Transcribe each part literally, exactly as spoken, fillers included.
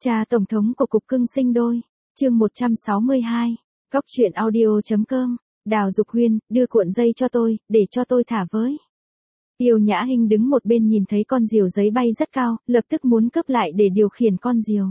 Cha Tổng thống của Cục Cưng Sinh Đôi, chương một trăm sáu mươi hai, Góc truyện audio chấm com, Đào Dục Huyên, đưa cuộn dây cho tôi, để cho tôi thả với. Tiêu Nhã Hinh đứng một bên nhìn thấy con diều giấy bay rất cao, lập tức muốn cướp lại để điều khiển con diều.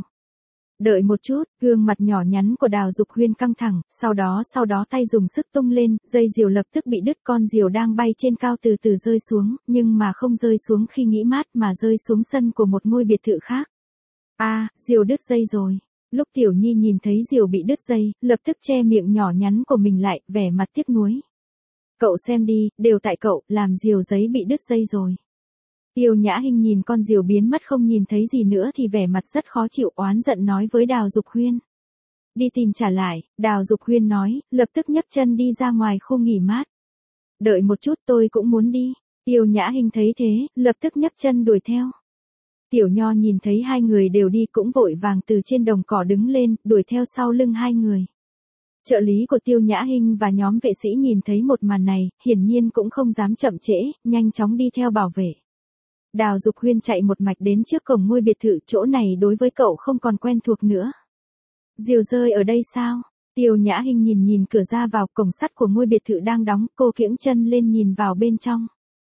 Đợi một chút, gương mặt nhỏ nhắn của Đào Dục Huyên căng thẳng, sau đó sau đó tay dùng sức tung lên, dây diều lập tức bị đứt, con diều đang bay trên cao từ từ rơi xuống, nhưng mà không rơi xuống khi nghỉ mát mà rơi xuống sân của một ngôi biệt thự khác. A, à, diều đứt dây rồi. Lúc Tiểu Nhi nhìn thấy diều bị đứt dây, lập tức che miệng nhỏ nhắn của mình lại, vẻ mặt tiếc nuối. Cậu xem đi, đều tại cậu, làm diều giấy bị đứt dây rồi. Tiêu Nhã Hinh nhìn con diều biến mất không nhìn thấy gì nữa thì vẻ mặt rất khó chịu, oán giận nói với Đào Dục Huyên. Đi tìm trả lại, Đào Dục Huyên nói, lập tức nhấc chân đi ra ngoài khu nghỉ mát. Đợi một chút, tôi cũng muốn đi. Tiêu Nhã Hinh thấy thế, lập tức nhấc chân đuổi theo. Tiểu Nho nhìn thấy hai người đều đi cũng vội vàng từ trên đồng cỏ đứng lên, đuổi theo sau lưng hai người. Trợ lý của Tiêu Nhã Hinh và nhóm vệ sĩ nhìn thấy một màn này, hiển nhiên cũng không dám chậm trễ, nhanh chóng đi theo bảo vệ. Đào Dục Huyên chạy một mạch đến trước cổng ngôi biệt thự, chỗ này đối với cậu không còn quen thuộc nữa. Diều rơi ở đây sao? Tiêu Nhã Hinh nhìn nhìn cửa ra vào, cổng sắt của ngôi biệt thự đang đóng, cô kiễng chân lên nhìn vào bên trong.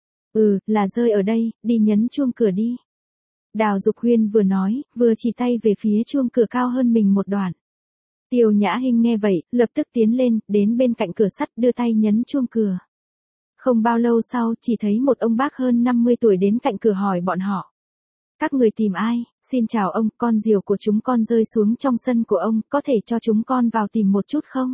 Ừ, là rơi ở đây, đi nhấn chuông cửa đi. Đào Dục Huyên vừa nói, vừa chỉ tay về phía chuông cửa cao hơn mình một đoạn. Tiêu Nhã Hinh nghe vậy, lập tức tiến lên, đến bên cạnh cửa sắt đưa tay nhấn chuông cửa. Không bao lâu sau, chỉ thấy một ông bác hơn năm mươi tuổi đến cạnh cửa hỏi bọn họ. Các người tìm ai? Xin chào ông, con diều của chúng con rơi xuống trong sân của ông, có thể cho chúng con vào tìm một chút không?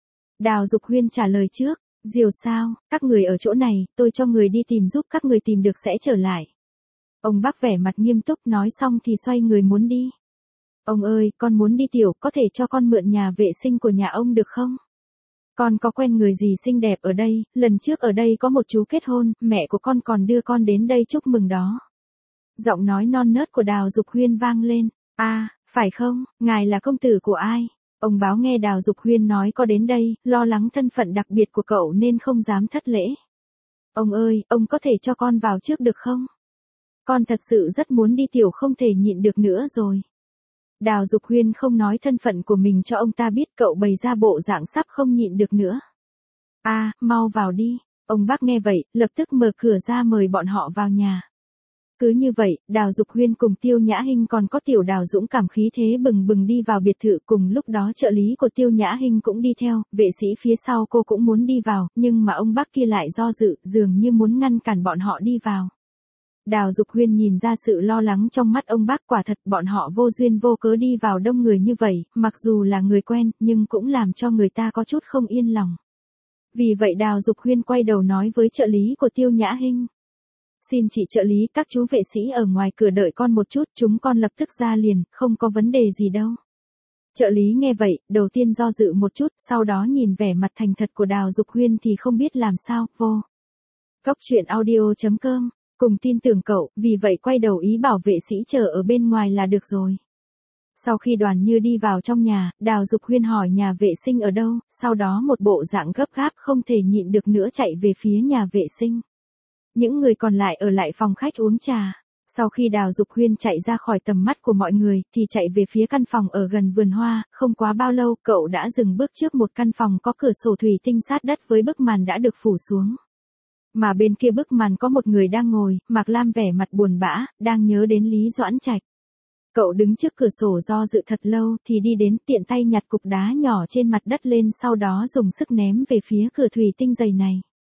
Đào Dục Huyên trả lời trước, diều sao, các người ở chỗ này, tôi cho người đi tìm giúp, các người tìm được sẽ trở lại. Ông bác vẻ mặt nghiêm túc nói xong thì xoay người muốn đi. Ông ơi, con muốn đi tiểu, có thể cho con mượn nhà vệ sinh của nhà ông được không? Con có quen người gì xinh đẹp ở đây, lần trước ở đây có một chú kết hôn, mẹ của con còn đưa con đến đây chúc mừng đó. Giọng nói non nớt của Đào Dục Huyên vang lên. A, à, phải không, ngài là công tử của ai? Ông báo nghe Đào Dục Huyên nói có đến đây, lo lắng thân phận đặc biệt của cậu nên không dám thất lễ. Ông ơi, ông có thể cho con vào trước được không? Con thật sự rất muốn đi tiểu, không thể nhịn được nữa rồi. Đào Dục Huyên không nói thân phận của mình cho ông ta biết, cậu bày ra bộ dạng sắp không nhịn được nữa. A, à, mau vào đi. Ông bác nghe vậy, lập tức mở cửa ra mời bọn họ vào nhà. Cứ như vậy, Đào Dục Huyên cùng Tiêu Nhã Hinh còn có Tiểu Đào dũng cảm khí thế bừng bừng đi vào biệt thự, cùng lúc đó trợ lý của Tiêu Nhã Hinh cũng đi theo, vệ sĩ phía sau cô cũng muốn đi vào, nhưng mà ông bác kia lại do dự, dường như muốn ngăn cản bọn họ đi vào. Đào Dục Huyên nhìn ra sự lo lắng trong mắt ông bác, quả thật bọn họ vô duyên vô cớ đi vào đông người như vậy, mặc dù là người quen, nhưng cũng làm cho người ta có chút không yên lòng. Vì vậy Đào Dục Huyên quay đầu nói với trợ lý của Tiêu Nhã Hinh. Xin chị trợ lý, các chú vệ sĩ ở ngoài cửa đợi con một chút, chúng con lập tức ra liền, không có vấn đề gì đâu. Trợ lý nghe vậy, đầu tiên do dự một chút, sau đó nhìn vẻ mặt thành thật của Đào Dục Huyên thì không biết làm sao, vô. Góc truyện audio chấm com. Cùng tin tưởng cậu, vì vậy quay đầu ý bảo vệ sĩ chờ ở bên ngoài là được rồi. Sau khi Đoàn Như đi vào trong nhà, Đào Dục Huyên hỏi nhà vệ sinh ở đâu, sau đó một bộ dạng gấp gáp không thể nhịn được nữa chạy về phía nhà vệ sinh. Những người còn lại ở lại phòng khách uống trà. Sau khi Đào Dục Huyên chạy ra khỏi tầm mắt của mọi người thì chạy về phía căn phòng ở gần vườn hoa, không quá bao lâu cậu đã dừng bước trước một căn phòng có cửa sổ thủy tinh sát đất với bức màn đã được phủ xuống. Mà bên kia bức màn có một người đang ngồi, Mạc Lam vẻ mặt buồn bã, đang nhớ đến Lý Doãn Trạch. Cậu đứng trước cửa sổ do dự thật lâu thì đi đến, tiện tay nhặt cục đá nhỏ trên mặt đất lên, sau đó dùng sức ném về phía cửa thủy tinh dày này.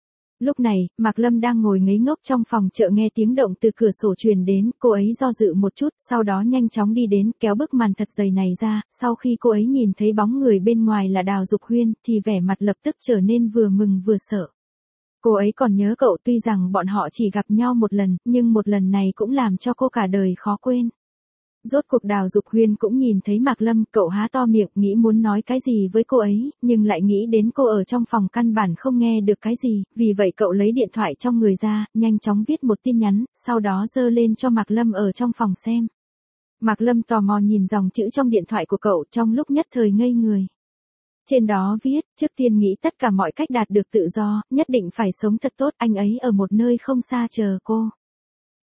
Lúc này, Mạc Lâm đang ngồi ngây ngốc trong phòng chợ nghe tiếng động từ cửa sổ truyền đến, cô ấy do dự một chút, sau đó nhanh chóng đi đến, kéo bức màn thật dày này ra, sau khi cô ấy nhìn thấy bóng người bên ngoài là Đào Dục Huyên, thì vẻ mặt lập tức trở nên vừa mừng vừa sợ. Cô ấy còn nhớ cậu, tuy rằng bọn họ chỉ gặp nhau một lần, nhưng một lần này cũng làm cho cô cả đời khó quên. Rốt cuộc Đào Dục Huyên cũng nhìn thấy Mạc Lâm, cậu há to miệng, nghĩ muốn nói cái gì với cô ấy, nhưng lại nghĩ đến cô ở trong phòng căn bản không nghe được cái gì, vì vậy cậu lấy điện thoại trong người ra, nhanh chóng viết một tin nhắn, sau đó giơ lên cho Mạc Lâm ở trong phòng xem. Mạc Lâm tò mò nhìn dòng chữ trong điện thoại của cậu, trong lúc nhất thời ngây người. Trên đó viết, trước tiên nghĩ tất cả mọi cách đạt được tự do, nhất định phải sống thật tốt, anh ấy ở một nơi không xa chờ cô.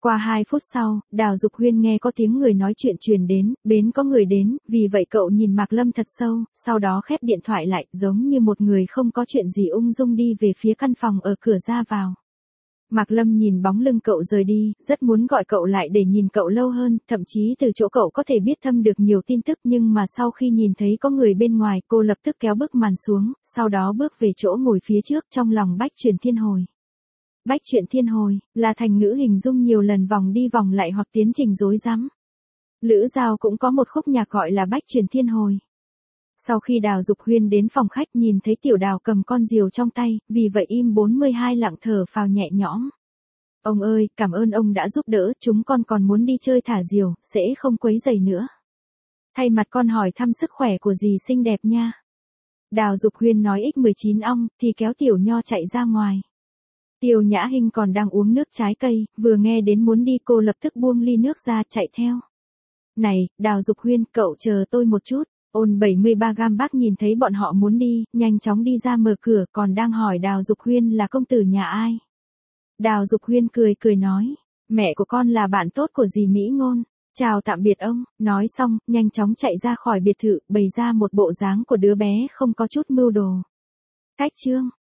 Qua hai phút sau, Đào Dục Huyên nghe có tiếng người nói chuyện truyền đến, bến có người đến, vì vậy cậu nhìn Mạc Lâm thật sâu, sau đó khép điện thoại lại, giống như một người không có chuyện gì ung dung đi về phía căn phòng ở cửa ra vào. Mạc Lâm nhìn bóng lưng cậu rời đi, rất muốn gọi cậu lại để nhìn cậu lâu hơn, thậm chí từ chỗ cậu có thể biết thâm được nhiều tin tức, nhưng mà sau khi nhìn thấy có người bên ngoài, cô lập tức kéo bức màn xuống, sau đó bước về chỗ ngồi phía trước, trong lòng Bách Truyền Thiên Hồi. Bách Truyền Thiên Hồi là thành ngữ hình dung nhiều lần vòng đi vòng lại hoặc tiến trình rối rắm. Lữ Giao cũng có một khúc nhạc gọi là Bách Truyền Thiên Hồi. Sau khi Đào Dục Huyên đến phòng khách nhìn thấy Tiểu Đào cầm con diều trong tay, vì vậy im bốn mươi hai lặng thở phào nhẹ nhõm. Ông ơi, cảm ơn ông đã giúp đỡ, chúng con còn muốn đi chơi thả diều, sẽ không quấy rầy nữa. Thay mặt con hỏi thăm sức khỏe của dì xinh đẹp nha. Đào Dục Huyên nói ích mười chín ong, thì kéo Tiểu Nho chạy ra ngoài. Tiêu Nhã Hinh còn đang uống nước trái cây, vừa nghe đến muốn đi cô lập tức buông ly nước ra chạy theo. Này, Đào Dục Huyên, cậu chờ tôi một chút. Ôn bảy mươi ba gam bác nhìn thấy bọn họ muốn đi, nhanh chóng đi ra mở cửa, còn đang hỏi Đào Dục Huyên là công tử nhà ai. Đào Dục Huyên cười cười nói, mẹ của con là bạn tốt của dì Mỹ Ngôn. Chào tạm biệt ông, nói xong, nhanh chóng chạy ra khỏi biệt thự, bày ra một bộ dáng của đứa bé không có chút mưu đồ. Cách chương